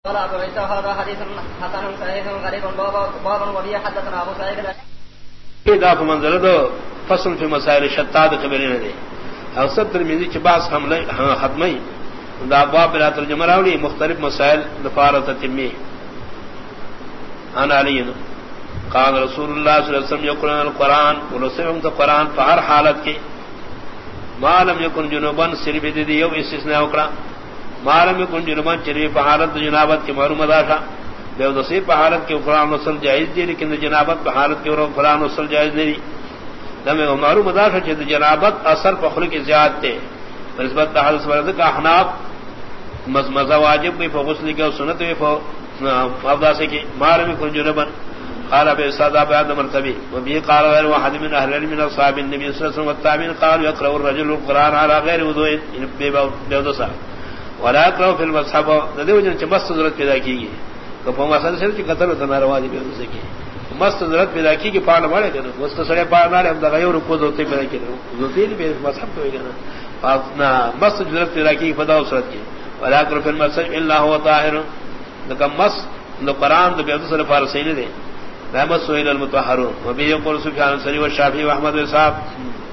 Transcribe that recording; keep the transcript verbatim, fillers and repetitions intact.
قال ابو عيسى هذا حديث حسن صحيح غريب باب وبه حدثنا ابو سعيد اذا منزل دو فصل في مسائل شتات قبلين دي او ستر ترمذی چ باس حملے ختمی دا باب بلا ترجمہ راوی مختلف مسائل دفارت تمی انا علی قال رسول اللہ صلی اللہ علیہ وسلم یقرأ القرآن ولسم القرآن فہر حالت کی ما لم يكن جنوبا صرف دی یو استثناء وکڑا ما لم يكن جنوبا صرف حالت جنابت کی معلوم داشا بے نصیب حالت کے قرآن وصل جائز دی لیکن جنابت حالت کے قرآن وصل جائز نہیں دمے معلوم داشا کہ جنابت اثر فخر کی زیادت تے نسبت حدیث ورد کا احناف مزمزہ واجب کوئی غسل کی سنت وی افضا سے کہ ما لم يكن جنوبا قال ابي سعد بعد مرتبه وبه قال غير واحد من اهل العلم من اصحاب النبي صلى الله عليه وسلم والتابعين قال يقرأ الرجل القرآن على غير وضوء بوضوء ولا يقرأ في المصحف ندی وجن چ مست ضرورت پیدا کیگی تو فما سن سے قتل تو ناروا دی بے کی مست ضرورت پیدا کیگی پاڑ مارے کہ مست سڑے پاڑ نہ ہم دغیو رکو دوتے پیدا کی دوتے بھی مصحف ہوے گا نا مست ضرورت پیدا کی فدا صورت کی ولا يقرأ في المصحف الا هو طاهر لکم مست نو قرآن تو بے سر فارسی نے دے رحمت سہیل المطہرون وبه يقول سفيان الثوري والشافعي واحمد واسحاق